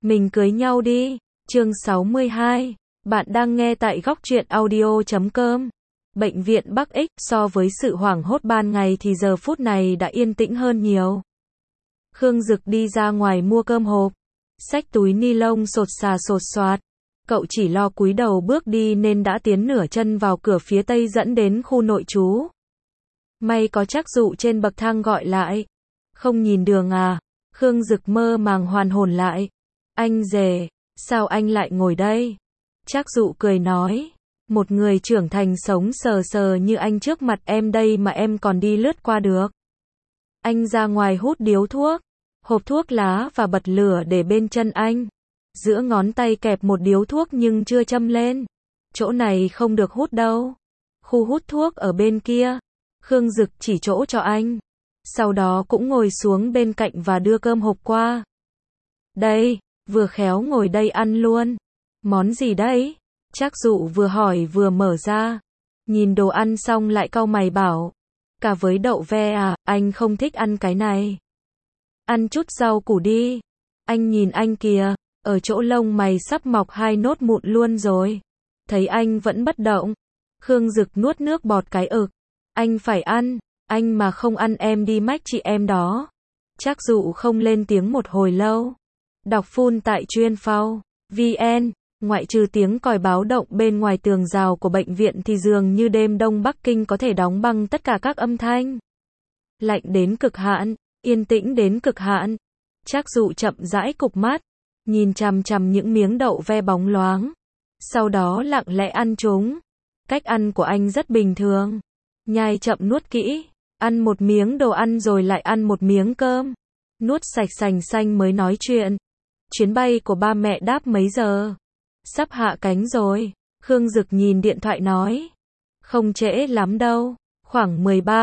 Mình cưới nhau đi. Chương 62. Bạn đang nghe tại góc truyện audio.com. Bệnh viện Bắc Ích, so với sự hoảng hốt ban ngày thì giờ phút này đã yên tĩnh hơn nhiều. Khương Dực đi ra ngoài mua cơm hộp, xách túi ni lông sột xà sột soạt. Cậu chỉ lo cúi đầu bước đi nên đã tiến nửa chân vào cửa phía tây dẫn đến khu nội trú. May có Trác Dụ trên bậc thang gọi lại. Không nhìn đường à? Khương Dực mơ màng hoàn hồn lại. Anh rể, sao anh lại ngồi đây? Trác Dụ cười nói. Một người trưởng thành sống sờ sờ như anh trước mặt em đây mà em còn đi lướt qua được. Anh ra ngoài hút điếu thuốc, hộp thuốc lá và bật lửa để bên chân anh. Giữa ngón tay kẹp một điếu thuốc nhưng chưa châm lên. Chỗ này không được hút đâu. Khu hút thuốc ở bên kia. Khương Dực chỉ chỗ cho anh. Sau đó cũng ngồi xuống bên cạnh và đưa cơm hộp qua. Đây, vừa khéo ngồi đây ăn luôn. Món gì đấy? Trác Dụ vừa hỏi vừa mở ra. Nhìn đồ ăn xong lại cau mày bảo. Cà với đậu ve à, anh không thích ăn cái này. Ăn chút rau củ đi. Anh nhìn anh kìa, ở chỗ lông mày sắp mọc 2 nốt mụn luôn rồi. Thấy anh vẫn bất động. Khương Dực nuốt nước bọt cái ực. Anh phải ăn, anh mà không ăn em đi mách chị em đó. Trác Dụ không lên tiếng một hồi lâu. Đọc full tại chuyên.phao.vn. Ngoại trừ tiếng còi báo động bên ngoài tường rào của bệnh viện thì dường như đêm đông Bắc Kinh có thể đóng băng tất cả các âm thanh. Lạnh đến cực hạn, yên tĩnh đến cực hạn. Trác Dụ chậm rãi cụp mắt, nhìn chằm chằm những miếng đậu ve bóng loáng. Sau đó lặng lẽ ăn chúng. Cách ăn của anh rất bình thường. Nhai chậm nuốt kỹ, ăn một miếng đồ ăn rồi lại ăn một miếng cơm. Nuốt sạch sành xanh mới nói chuyện. Chuyến bay của ba mẹ đáp mấy giờ? Sắp hạ cánh rồi. Khương Dực nhìn điện thoại nói. Không trễ lắm đâu, khoảng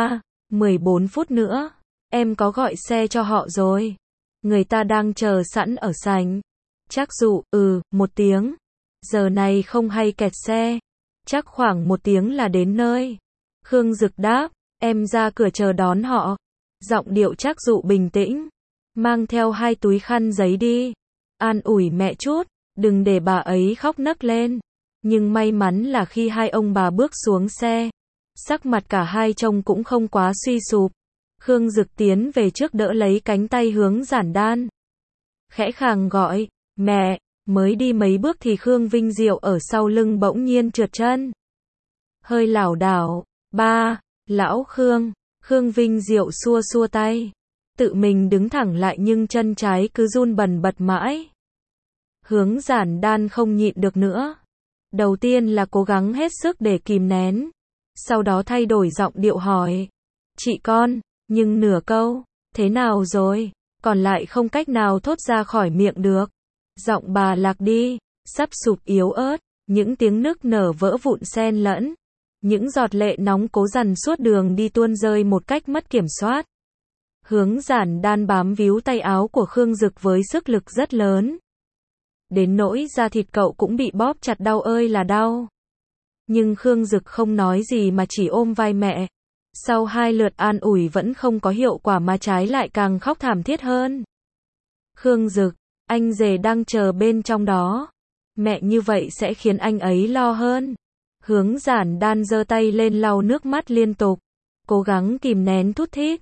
14 phút nữa. Em có gọi xe cho họ rồi. Người ta đang chờ sẵn ở sảnh. Trác Dụ, 1 tiếng. Giờ này không hay kẹt xe. Chắc khoảng 1 tiếng là đến nơi. Khương Dực đáp, em ra cửa chờ đón họ. Giọng điệu Trác Dụ bình tĩnh. Mang theo 2 túi khăn giấy đi. An ủi mẹ chút, đừng để bà ấy khóc nấc lên. Nhưng may mắn là khi hai ông bà bước xuống xe, sắc mặt cả hai trông cũng không quá suy sụp. Khương Dực tiến về trước đỡ lấy cánh tay Hướng Giản Đan. Khẽ khàng gọi, mẹ, mới đi mấy bước thì Khương Vinh Diệu ở sau lưng bỗng nhiên trượt chân. Hơi lảo đảo, ba, lão Khương, Khương Vinh Diệu xua xua tay. Tự mình đứng thẳng lại nhưng chân trái cứ run bần bật mãi. Hướng Giản Đan không nhịn được nữa. Đầu tiên là cố gắng hết sức để kìm nén. Sau đó thay đổi giọng điệu hỏi. Chị con, nhưng nửa câu, thế nào rồi? Còn lại không cách nào thốt ra khỏi miệng được. Giọng bà lạc đi, sắp sụp yếu ớt, những tiếng nức nở vỡ vụn xen lẫn. Những giọt lệ nóng cố dằn suốt đường đi tuôn rơi một cách mất kiểm soát. Hướng Giản Đan bám víu tay áo của Khương Dực với sức lực rất lớn. Đến nỗi da thịt cậu cũng bị bóp chặt đau ơi là đau. Nhưng Khương Dực không nói gì mà chỉ ôm vai mẹ. Sau 2 lượt an ủi vẫn không có hiệu quả mà trái lại càng khóc thảm thiết hơn. Khương Dực, anh rể đang chờ bên trong đó. Mẹ như vậy sẽ khiến anh ấy lo hơn. Hướng Giản Đan giơ tay lên lau nước mắt liên tục. Cố gắng kìm nén thút thít.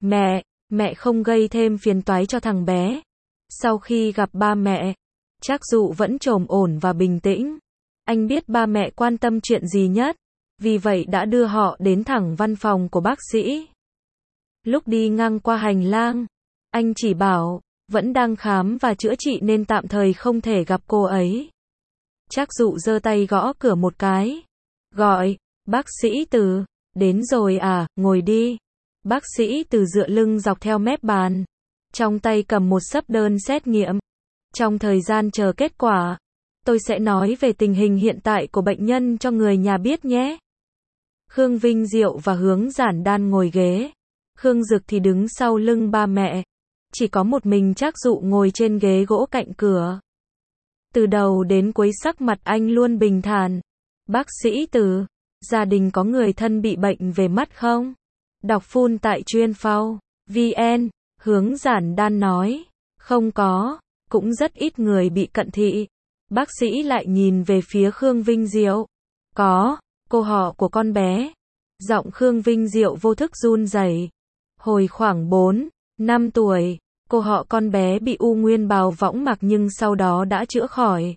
Mẹ không gây thêm phiền toái cho thằng bé. Sau khi gặp ba mẹ, Trác Dụ vẫn trồm ổn và bình tĩnh. Anh biết ba mẹ quan tâm chuyện gì nhất. Vì vậy đã đưa họ đến thẳng văn phòng của bác sĩ. Lúc đi ngang qua hành lang, anh chỉ bảo, vẫn đang khám và chữa trị nên tạm thời không thể gặp cô ấy. Trác Dụ giơ tay gõ cửa một cái. Gọi, bác sĩ Từ, đến rồi à, ngồi đi. Bác sĩ Từ dựa lưng dọc theo mép bàn. Trong tay cầm một xấp đơn xét nghiệm. Trong thời gian chờ kết quả, tôi sẽ nói về tình hình hiện tại của bệnh nhân cho người nhà biết nhé. Khương Vinh Diệu và Hướng Giản Đan ngồi ghế. Khương Dực thì đứng sau lưng ba mẹ. Chỉ có một mình Trác Dụ ngồi trên ghế gỗ cạnh cửa. Từ đầu đến cuối sắc mặt anh luôn bình thản. Bác sĩ Từ, gia đình có người thân bị bệnh về mắt không? Đọc full tại chuyên.phao.vn. Hướng Giản Đan nói. Không có. cũng rất ít người bị cận thị. Bác sĩ lại nhìn về phía Khương Vinh Diệu. Có, cô họ của con bé. Giọng Khương Vinh Diệu vô thức run rẩy. Hồi khoảng 4, 5 tuổi, cô họ con bé bị u nguyên bào võng mạc nhưng sau đó đã chữa khỏi.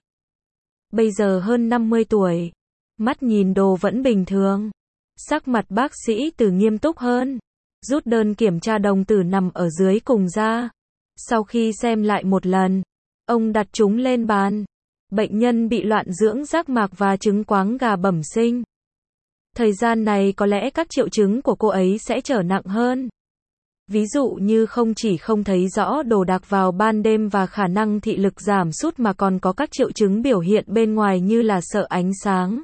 Bây giờ hơn 50 tuổi, mắt nhìn đồ vẫn bình thường. Sắc mặt bác sĩ Từ nghiêm túc hơn, rút đơn kiểm tra đồng tử nằm ở dưới cùng ra. Sau khi xem lại một lần, ông đặt chúng lên bàn. Bệnh nhân bị loạn dưỡng giác mạc và chứng quáng gà bẩm sinh. Thời gian này có lẽ các triệu chứng của cô ấy sẽ trở nặng hơn. Ví dụ như không chỉ không thấy rõ đồ đạc vào ban đêm và khả năng thị lực giảm sút mà còn có các triệu chứng biểu hiện bên ngoài như là sợ ánh sáng,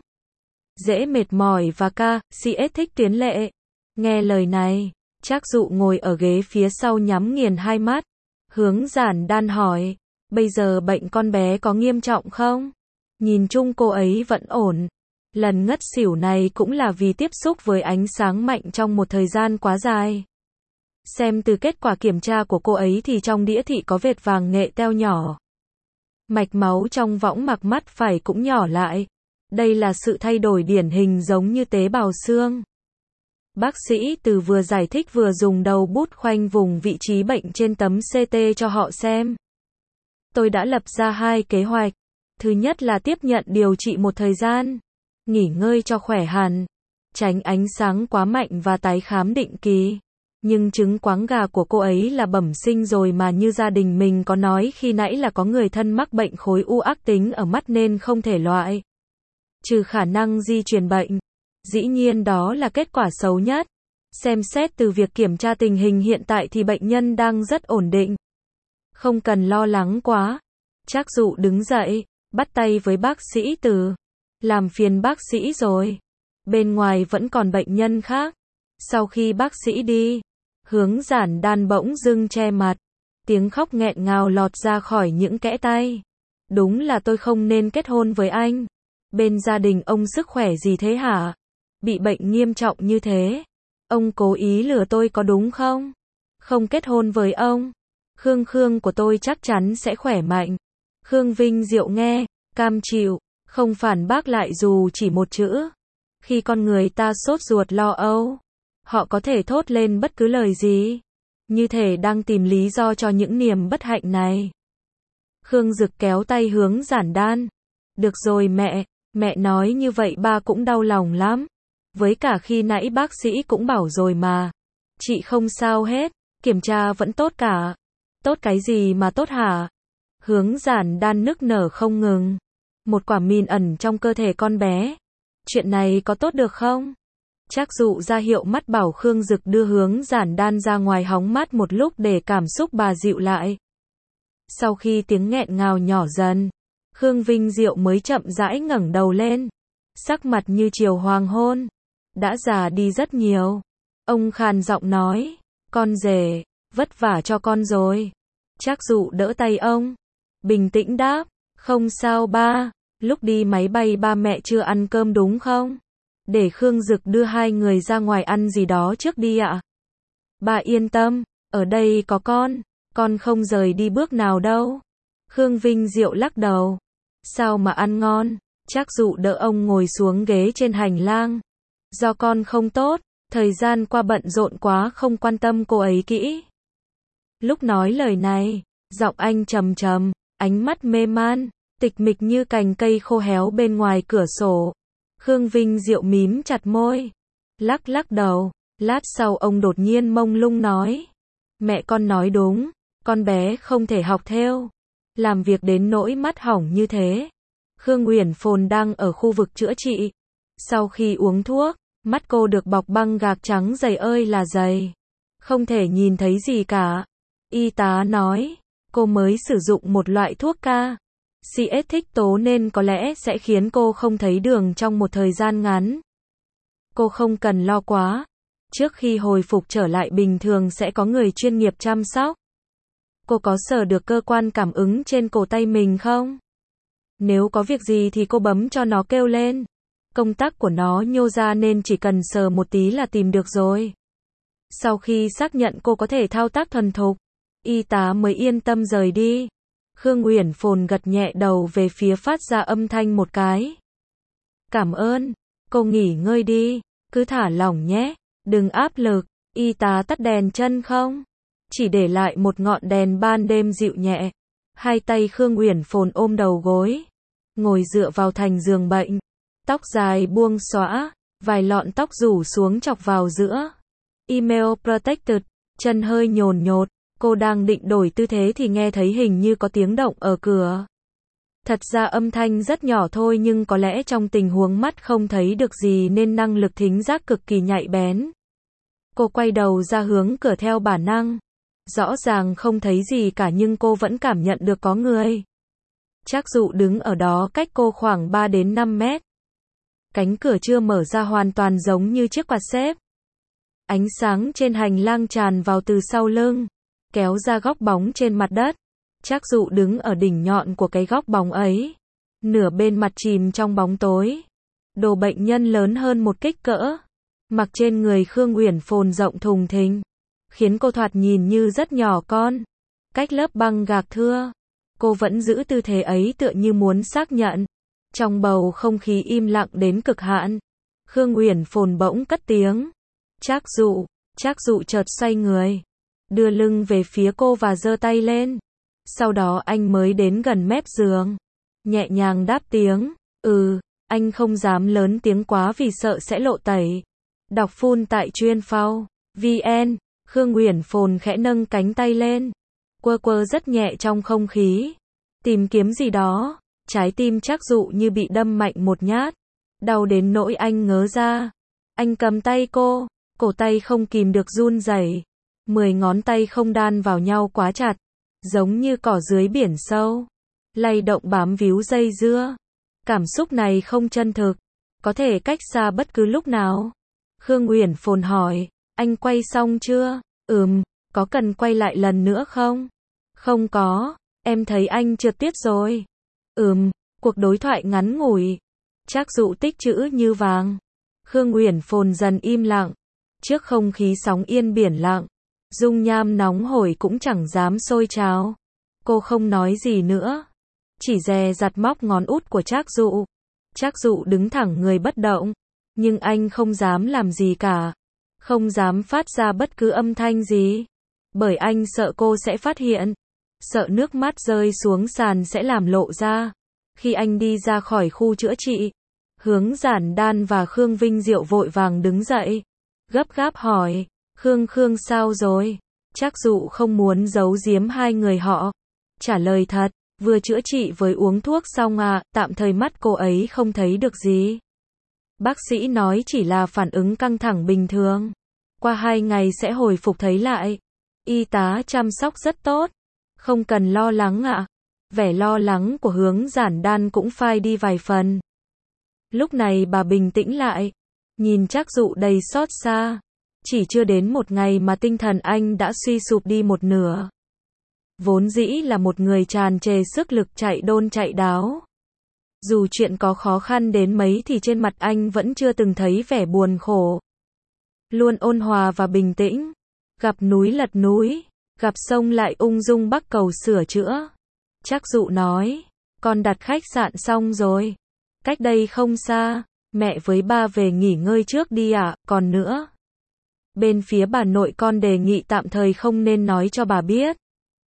dễ mệt mỏi và CS thích tuyến lệ. Nghe lời này, Trác Dụ ngồi ở ghế phía sau nhắm nghiền hai mắt. Hướng Giản Đan hỏi, bây giờ bệnh con bé có nghiêm trọng không? Nhìn chung cô ấy vẫn ổn. Lần ngất xỉu này cũng là vì tiếp xúc với ánh sáng mạnh trong một thời gian quá dài. Xem từ kết quả kiểm tra của cô ấy thì trong đĩa thị có vệt vàng nghệ teo nhỏ. Mạch máu trong võng mạc mắt phải cũng nhỏ lại. Đây là sự thay đổi điển hình giống như tế bào xương. Bác sĩ Từ vừa giải thích vừa dùng đầu bút khoanh vùng vị trí bệnh trên tấm CT cho họ xem. Tôi đã lập ra 2 kế hoạch. Thứ nhất là tiếp nhận điều trị một thời gian, nghỉ ngơi cho khỏe hẳn, tránh ánh sáng quá mạnh và tái khám định kỳ. Nhưng chứng quáng gà của cô ấy là bẩm sinh rồi mà, như gia đình mình có nói khi nãy là có người thân mắc bệnh khối u ác tính ở mắt nên không thể loại trừ khả năng di truyền bệnh. Dĩ nhiên đó là kết quả xấu nhất. Xem xét từ việc kiểm tra tình hình hiện tại thì bệnh nhân đang rất ổn định. Không cần lo lắng quá. Trác Dụ đứng dậy, bắt tay với bác sĩ Từ. Làm phiền bác sĩ rồi. Bên ngoài vẫn còn bệnh nhân khác. Sau khi bác sĩ đi, Hướng Giản Đan bỗng dưng che mặt. Tiếng khóc nghẹn ngào lọt ra khỏi những kẽ tay. Đúng là tôi không nên kết hôn với anh. Bên gia đình ông sức khỏe gì thế hả? Bị bệnh nghiêm trọng như thế. Ông cố ý lừa tôi có đúng không? Không kết hôn với ông, Khương của tôi chắc chắn sẽ khỏe mạnh. Khương Vinh Diệu nghe, cam chịu, không phản bác lại dù chỉ một chữ. Khi con người ta sốt ruột lo âu, họ có thể thốt lên bất cứ lời gì, như thể đang tìm lý do cho những niềm bất hạnh này. Khương Dực kéo tay Hướng Giản Đan. Được rồi mẹ nói như vậy ba cũng đau lòng lắm. Với cả khi nãy bác sĩ cũng bảo rồi mà. Chị không sao hết, kiểm tra vẫn tốt cả. Tốt cái gì mà tốt hả? Hướng Giản Đan nức nở không ngừng. Một quả mìn ẩn trong cơ thể con bé. Chuyện này có tốt được không? Trác Dụ ra hiệu mắt bảo Khương Dực đưa Hướng Giản Đan ra ngoài hóng mát một lúc để cảm xúc bà dịu lại. Sau khi tiếng nghẹn ngào nhỏ dần, Khương Vinh Diệu mới chậm rãi ngẩng đầu lên. Sắc mặt như chiều hoàng hôn. Đã già đi rất nhiều. Ông khàn giọng nói, con rể, vất vả cho con rồi. Trác Dụ đỡ tay ông, bình tĩnh đáp, không sao ba, lúc đi máy bay ba mẹ chưa ăn cơm đúng không? Để Khương Dực đưa hai người ra ngoài ăn gì đó trước đi ạ. Bà yên tâm, ở đây có con không rời đi bước nào đâu. Khương Vinh Diệu lắc đầu, sao mà ăn ngon? Trác Dụ đỡ ông ngồi xuống ghế trên hành lang. Do con không tốt, thời gian qua bận rộn quá không quan tâm cô ấy kỹ. Lúc nói lời này, giọng anh trầm trầm, ánh mắt mê man, tịch mịch như cành cây khô héo bên ngoài cửa sổ. Khương Vinh Diệu mím chặt môi, lắc đầu. Lát sau ông đột nhiên mông lung nói, mẹ con nói đúng, con bé không thể học theo, làm việc đến nỗi mắt hỏng như thế. Khương Uyển Phồn đang ở khu vực chữa trị. Sau khi uống thuốc, mắt cô được bọc băng gạc trắng dày ơi là dày. Không thể nhìn thấy gì cả. Y tá nói, cô mới sử dụng một loại thuốc CS thích tố nên có lẽ sẽ khiến cô không thấy đường trong một thời gian ngắn. Cô không cần lo quá. Trước khi hồi phục trở lại bình thường sẽ có người chuyên nghiệp chăm sóc. Cô có sờ được cơ quan cảm ứng trên cổ tay mình không? Nếu có việc gì thì cô bấm cho nó kêu lên. Công tắc của nó nhô ra nên chỉ cần sờ một tí là tìm được rồi. Sau khi xác nhận cô có thể thao tác thuần thục, y tá mới yên tâm rời đi. Khương Uyển Phồn gật nhẹ đầu về phía phát ra âm thanh một cái. Cảm ơn, cô nghỉ ngơi đi, cứ thả lỏng nhé, đừng áp lực. Y tá tắt đèn chân không? Chỉ để lại một ngọn đèn ban đêm dịu nhẹ. Hai tay Khương Uyển Phồn ôm đầu gối, ngồi dựa vào thành giường bệnh, tóc dài buông xõa, vài lọn tóc rủ xuống chọc vào giữa. Email protected, chân hơi nhồn nhột, cô đang định đổi tư thế thì nghe thấy hình như có tiếng động ở cửa. Thật ra âm thanh rất nhỏ thôi nhưng có lẽ trong tình huống mắt không thấy được gì nên năng lực thính giác cực kỳ nhạy bén. Cô quay đầu ra hướng cửa theo bản năng. Rõ ràng không thấy gì cả nhưng cô vẫn cảm nhận được có người. Trác Dụ đứng ở đó cách cô khoảng 3 đến 5 mét. Cánh cửa chưa mở ra hoàn toàn giống như chiếc quạt xếp. Ánh sáng trên hành lang tràn vào từ sau lưng, kéo ra góc bóng trên mặt đất. Trác Dụ đứng ở đỉnh nhọn của cái góc bóng ấy, nửa bên mặt chìm trong bóng tối. Đồ bệnh nhân lớn hơn một kích cỡ, mặc trên người Khương Uyển Phồn rộng thùng thình, khiến cô thoạt nhìn như rất nhỏ con. Cách lớp băng gạc thưa, cô vẫn giữ tư thế ấy tựa như muốn xác nhận. Trong bầu không khí im lặng đến cực hạn, Khương Uyển Phồn bỗng cất tiếng. Trác Dụ chợt xoay người, đưa lưng về phía cô và giơ tay lên. Sau đó anh mới đến gần mép giường, nhẹ nhàng đáp tiếng, anh không dám lớn tiếng quá vì sợ sẽ lộ tẩy. Đọc full tại chuyên.phao.vn. Khương Uyển Phồn khẽ nâng cánh tay lên, quơ rất nhẹ trong không khí, tìm kiếm gì đó. Trái tim Trác Dụ như bị đâm mạnh một nhát, đau đến nỗi anh ngớ ra. Anh cầm tay cô, cổ tay không kìm được run rẩy, 10 ngón tay không đan vào nhau quá chặt, giống như cỏ dưới biển sâu, lay động bám víu dây dưa. Cảm xúc này không chân thực, có thể cách xa bất cứ lúc nào. Khương Uyển Phồn hỏi, anh quay xong chưa? Có cần quay lại lần nữa không? Không có, em thấy anh trượt tuyết rồi. Cuộc đối thoại ngắn ngủi. Trác Dụ tích chữ như vàng. Khương Uyển Phồn dần im lặng. Trước không khí sóng yên biển lặng, dung nham nóng hổi cũng chẳng dám sôi trào. Cô không nói gì nữa, chỉ dè dặt móc ngón út của Trác Dụ. Trác Dụ đứng thẳng người bất động, nhưng anh không dám làm gì cả, không dám phát ra bất cứ âm thanh gì, bởi anh sợ cô sẽ phát hiện, sợ nước mắt rơi xuống sàn sẽ làm lộ ra. Khi anh đi ra khỏi khu chữa trị, Hướng Giản Đan và Khương Vinh Diệu vội vàng đứng dậy, gấp gáp hỏi, Khương sao rồi? Trác Dụ không muốn giấu giếm hai người họ, trả lời thật, vừa chữa trị với uống thuốc xong tạm thời mắt cô ấy không thấy được gì. Bác sĩ nói chỉ là phản ứng căng thẳng bình thường, qua 2 ngày sẽ hồi phục thấy lại. Y tá chăm sóc rất tốt, không cần lo lắng Vẻ lo lắng của Hướng Giản Đan cũng phai đi vài phần. Lúc này bà bình tĩnh lại, nhìn Trác Dụ đầy xót xa. Chỉ chưa đến 1 ngày mà tinh thần anh đã suy sụp đi một nửa. Vốn dĩ là một người tràn trề sức lực chạy đôn chạy đáo. Dù chuyện có khó khăn đến mấy thì trên mặt anh vẫn chưa từng thấy vẻ buồn khổ. Luôn ôn hòa và bình tĩnh. Gặp núi lật núi, gặp sông lại ung dung bắc cầu sửa chữa. Trác Dụ nói, con đặt khách sạn xong rồi. Cách đây không xa, mẹ với ba về nghỉ ngơi trước đi còn nữa. Bên phía bà nội con đề nghị tạm thời không nên nói cho bà biết.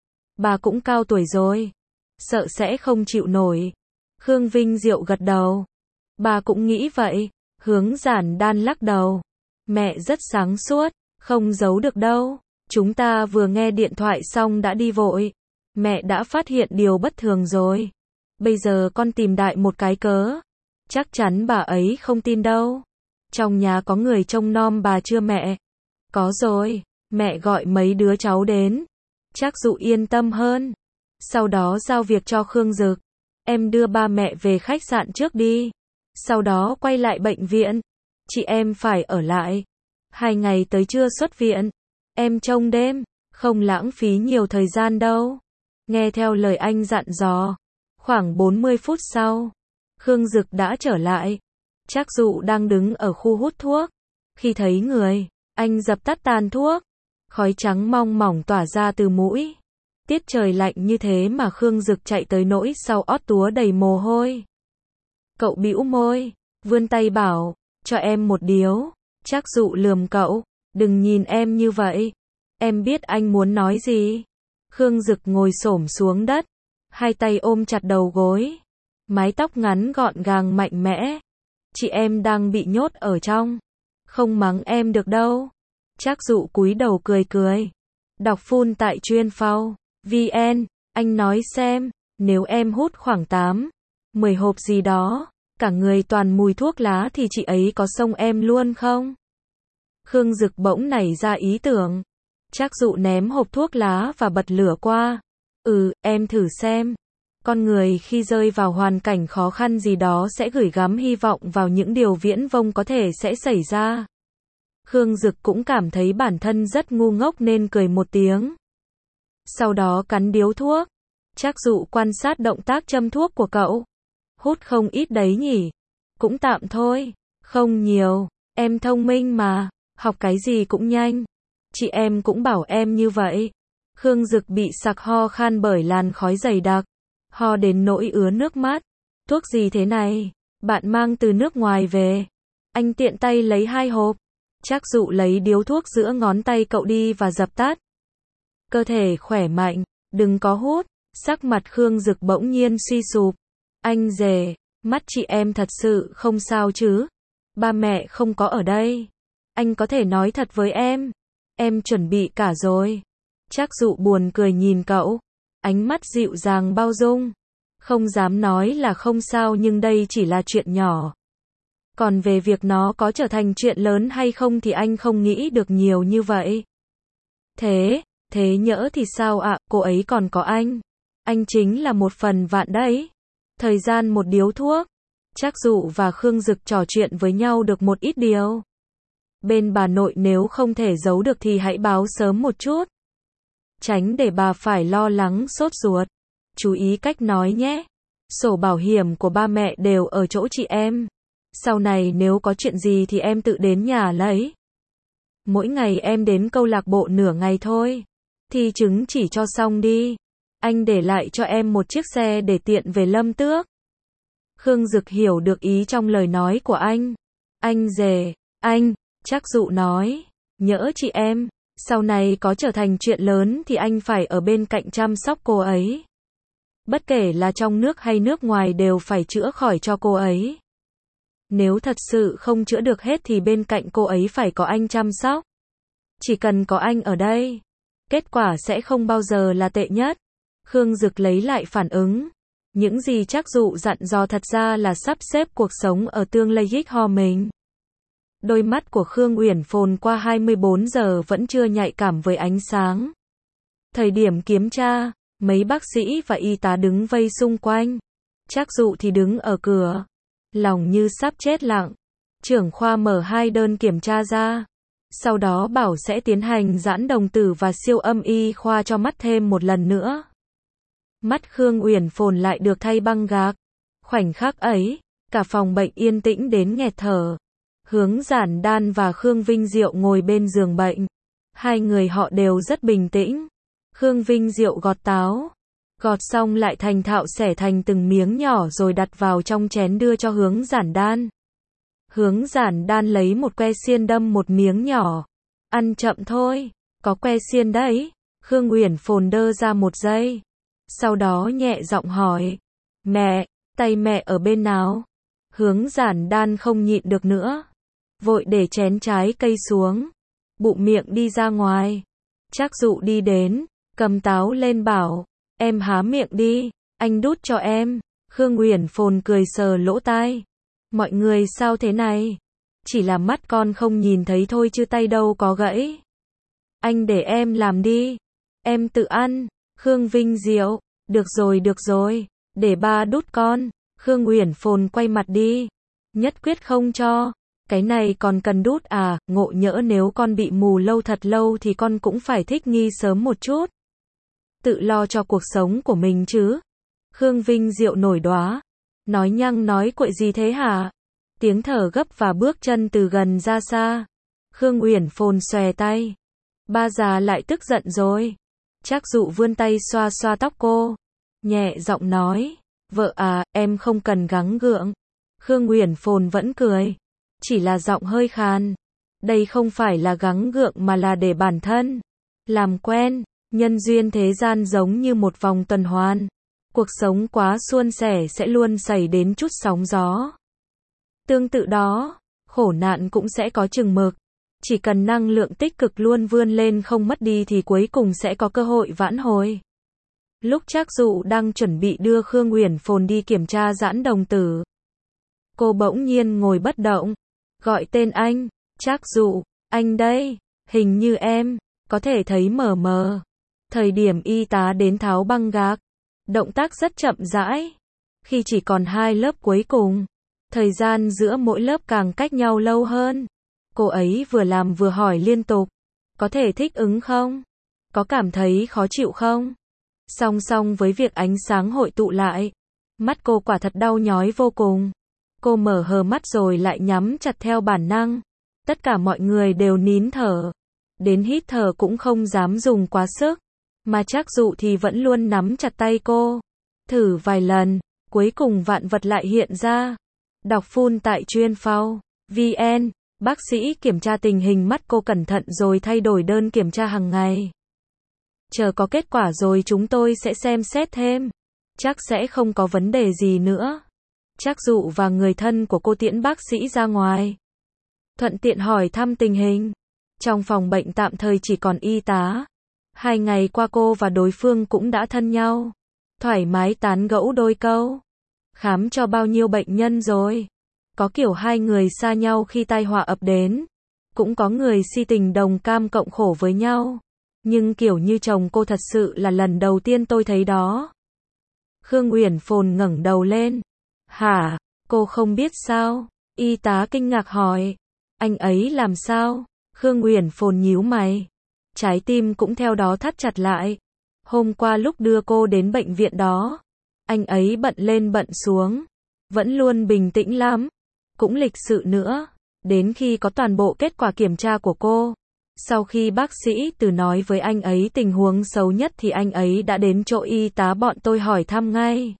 Bà cũng cao tuổi rồi, sợ sẽ không chịu nổi. Khương Vinh Diệu gật đầu. Bà cũng nghĩ vậy. Hướng Giản Đan lắc đầu. Mẹ rất sáng suốt, không giấu được đâu. Chúng ta vừa nghe điện thoại xong đã đi vội. Mẹ đã phát hiện điều bất thường rồi. Bây giờ con tìm đại một cái cớ. Chắc chắn bà ấy không tin đâu. Trong nhà có người trông nom bà chưa mẹ? Có rồi, mẹ gọi mấy đứa cháu đến. Trác Dụ yên tâm hơn. Sau đó giao việc cho Khương Dực. Em đưa ba mẹ về khách sạn trước đi. Sau đó quay lại bệnh viện. Chị em phải ở lại 2 ngày tới chưa xuất viện. Em trông đêm, không lãng phí nhiều thời gian đâu. Nghe theo lời anh dặn dò. Khoảng 40 phút sau, Khương Dực đã trở lại. Trác Dụ đang đứng ở khu hút thuốc. Khi thấy người, anh dập tắt tàn thuốc. Khói trắng mong mỏng tỏa ra từ mũi. Tiết trời lạnh như thế mà Khương Dực chạy tới nỗi sau ót túa đầy mồ hôi. Cậu bĩu môi, vươn tay bảo, cho em một điếu. Trác Dụ lườm cậu, đừng nhìn em như vậy. Em biết anh muốn nói gì. Khương Dực ngồi xổm xuống đất, hai tay ôm chặt đầu gối, mái tóc ngắn gọn gàng mạnh mẽ. Chị em đang bị nhốt ở trong, không mắng em được đâu. Trác Dụ cúi đầu cười cười. Đọc full tại chuyên.phao.vn, anh nói xem, nếu em hút khoảng 8-10 hộp gì đó, cả người toàn mùi thuốc lá thì chị ấy có xông em luôn không? Khương Dực bỗng nảy ra ý tưởng. Trác Dụ ném hộp thuốc lá và bật lửa qua. Em thử xem. Con người khi rơi vào hoàn cảnh khó khăn gì đó sẽ gửi gắm hy vọng vào những điều viễn vông có thể sẽ xảy ra. Khương Dực cũng cảm thấy bản thân rất ngu ngốc nên cười một tiếng. Sau đó cắn điếu thuốc. Trác Dụ quan sát động tác châm thuốc của cậu. Hút không ít đấy nhỉ? Cũng tạm thôi, không nhiều, em thông minh mà, học cái gì cũng nhanh. Chị em cũng bảo em như vậy. Khương Dực bị sặc ho khan bởi làn khói dày đặc, ho đến nỗi ứa nước mắt. Thuốc gì thế này? Bạn mang từ nước ngoài về. Anh tiện tay lấy 2 hộp. Trác Dụ lấy điếu thuốc giữa ngón tay cậu đi và dập tắt. Cơ thể khỏe mạnh, đừng có hút. Sắc mặt Khương Dực bỗng nhiên suy sụp. Anh rể, mắt chị em thật sự không sao chứ? Ba mẹ không có ở đây. Anh có thể nói thật với em chuẩn bị cả rồi. Trác Dụ buồn cười nhìn cậu, ánh mắt dịu dàng bao dung. Không dám nói là không sao nhưng đây chỉ là chuyện nhỏ. Còn về việc nó có trở thành chuyện lớn hay không thì anh không nghĩ được nhiều như vậy. Thế nhỡ thì sao ạ, cô ấy còn có anh. Anh chính là 1/1000 đấy. Thời gian một điếu thuốc, Trác Dụ và Khương Dực trò chuyện với nhau được một ít điều. Bên bà nội nếu không thể giấu được thì hãy báo sớm một chút. Tránh để bà phải lo lắng sốt ruột. Chú ý cách nói nhé. Sổ bảo hiểm của ba mẹ đều ở chỗ chị em. Sau này nếu có chuyện gì thì em tự đến nhà lấy. Mỗi ngày em đến câu lạc bộ nửa ngày thôi. Thi chứng chỉ cho xong đi. Anh để lại cho em một chiếc xe để tiện về Lâm Tước. Khương Dực hiểu được ý trong lời nói của anh. Anh rể, Trác Dụ nói, nhỡ chị em, sau này có trở thành chuyện lớn thì anh phải ở bên cạnh chăm sóc cô ấy. Bất kể là trong nước hay nước ngoài đều phải chữa khỏi cho cô ấy. Nếu thật sự không chữa được hết thì bên cạnh cô ấy phải có anh chăm sóc. Chỉ cần có anh ở đây, kết quả sẽ không bao giờ là tệ nhất. Khương Dực lấy lại phản ứng. Những gì Trác Dụ dặn dò thật ra là sắp xếp cuộc sống ở tương lai ho mình. Đôi mắt của Khương Uyển Phồn qua 24 giờ vẫn chưa nhạy cảm với ánh sáng. Thời điểm kiểm tra, mấy bác sĩ và y tá đứng vây xung quanh. Trác Dụ thì đứng ở cửa, lòng như sắp chết lặng. Trưởng khoa mở 2 đơn kiểm tra ra. Sau đó bảo sẽ tiến hành giãn đồng tử và siêu âm y khoa cho mắt thêm một lần nữa. Mắt Khương Uyển Phồn lại được thay băng gạc. Khoảnh khắc ấy, cả phòng bệnh yên tĩnh đến nghẹt thở. Hướng Giản Đan và Khương Vinh Diệu ngồi bên giường bệnh. Hai người họ đều rất bình tĩnh. Khương Vinh Diệu gọt táo. Gọt xong lại thành thạo xẻ thành từng miếng nhỏ rồi đặt vào trong chén đưa cho Hướng Giản Đan. Hướng Giản Đan lấy một que xiên đâm một miếng nhỏ. Ăn chậm thôi, có que xiên đấy. Khương Uyển Phồn đơ ra một giây. Sau đó nhẹ giọng hỏi. Mẹ, tay mẹ ở bên nào? Hướng Giản Đan không nhịn được nữa. Vội để chén trái cây xuống. Bụng miệng đi ra ngoài. Trác Dụ đi đến, cầm táo lên bảo. Em há miệng đi, anh đút cho em. Khương Uyển Phồn cười sờ lỗ tai. Mọi người sao thế này? Chỉ là mắt con không nhìn thấy thôi chứ tay đâu có gãy. Anh để em làm đi. Em tự ăn. Khương Vinh Diệu. Được rồi, để ba đút con. Khương Uyển Phồn quay mặt đi. Nhất quyết không cho. Cái này còn cần đút à, ngộ nhỡ nếu con bị mù lâu thật lâu thì con cũng phải thích nghi sớm một chút. Tự lo cho cuộc sống của mình chứ. Khương Vinh Diệu nổi đoá. Nói nhăng nói quậy gì thế hả? Tiếng thở gấp và bước chân từ gần ra xa. Khương Uyển Phồn xòe tay. Ba già lại tức giận rồi. Trác Dụ vươn tay xoa xoa tóc cô, nhẹ giọng nói, vợ à, em không cần gắng gượng. Khương Uyển Phồn vẫn cười, chỉ là giọng hơi khàn. Đây không phải là gắng gượng mà là để bản thân làm quen. Nhân duyên thế gian giống như một vòng tuần hoàn. Cuộc sống quá suôn sẻ sẽ luôn xảy đến chút sóng gió. Tương tự đó, khổ nạn cũng sẽ có chừng mực. Chỉ cần năng lượng tích cực luôn vươn lên không mất đi thì cuối cùng sẽ có cơ hội vãn hồi. Lúc Trác Dụ đang chuẩn bị đưa Khương Uyển Phồn đi kiểm tra giãn đồng tử, cô bỗng nhiên ngồi bất động, gọi tên anh, Trác Dụ, anh đây, hình như em có thể thấy mờ mờ. Thời điểm y tá đến tháo băng gạc, động tác rất chậm rãi. Khi chỉ còn 2 lớp cuối cùng, thời gian giữa mỗi lớp càng cách nhau lâu hơn. Cô ấy vừa làm vừa hỏi liên tục, có thể thích ứng không? Có cảm thấy khó chịu không? Song song với việc ánh sáng hội tụ lại, mắt cô quả thật đau nhói vô cùng. Cô mở hờ mắt rồi lại nhắm chặt theo bản năng. Tất cả mọi người đều nín thở, đến hít thở cũng không dám dùng quá sức, mà Trác Dụ thì vẫn luôn nắm chặt tay cô. Thử vài lần, cuối cùng vạn vật lại hiện ra. Đọc full tại chuyên.phao.vn. Bác sĩ kiểm tra tình hình mắt cô cẩn thận rồi thay đổi đơn kiểm tra hàng ngày. Chờ có kết quả rồi chúng tôi sẽ xem xét thêm. Chắc sẽ không có vấn đề gì nữa. Trác Dụ và người thân của cô tiễn bác sĩ ra ngoài, thuận tiện hỏi thăm tình hình. Trong phòng bệnh tạm thời chỉ còn y tá. 2 ngày qua cô và đối phương cũng đã thân nhau, thoải mái tán gẫu đôi câu. Khám cho bao nhiêu bệnh nhân rồi? Có kiểu 2 người xa nhau khi tai họa ập đến, cũng có người si tình đồng cam cộng khổ với nhau. Nhưng kiểu như chồng cô thật sự là lần đầu tiên tôi thấy đó. Khương Uyển Phồn ngẩng đầu lên. Hả? Cô không biết sao? Y tá kinh ngạc hỏi. Anh ấy làm sao? Khương Uyển Phồn nhíu mày. Trái tim cũng theo đó thắt chặt lại. Hôm qua lúc đưa cô đến bệnh viện đó, anh ấy bận lên bận xuống, vẫn luôn bình tĩnh lắm, cũng lịch sự nữa. Đến khi có toàn bộ kết quả kiểm tra của cô, sau khi bác sĩ Từ nói với anh ấy tình huống xấu nhất thì anh ấy đã đến chỗ y tá bọn tôi hỏi thăm ngay.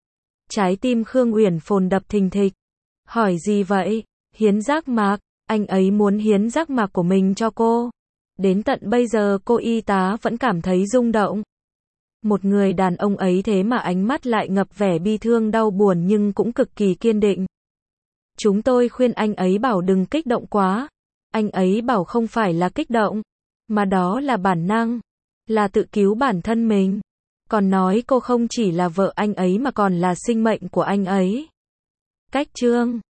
Trái tim Khương Uyển Phồn đập thình thịch. Hỏi gì vậy? Hiến giác mạc. Anh ấy muốn hiến giác mạc của mình cho cô. Đến tận bây giờ cô y tá vẫn cảm thấy rung động. Một người đàn ông ấy thế mà ánh mắt lại ngập vẻ bi thương đau buồn nhưng cũng cực kỳ kiên định. Chúng tôi khuyên anh ấy bảo đừng kích động quá. Anh ấy bảo không phải là kích động, mà đó là bản năng, là tự cứu bản thân mình. Còn nói cô không chỉ là vợ anh ấy mà còn là sinh mệnh của anh ấy. Cách chương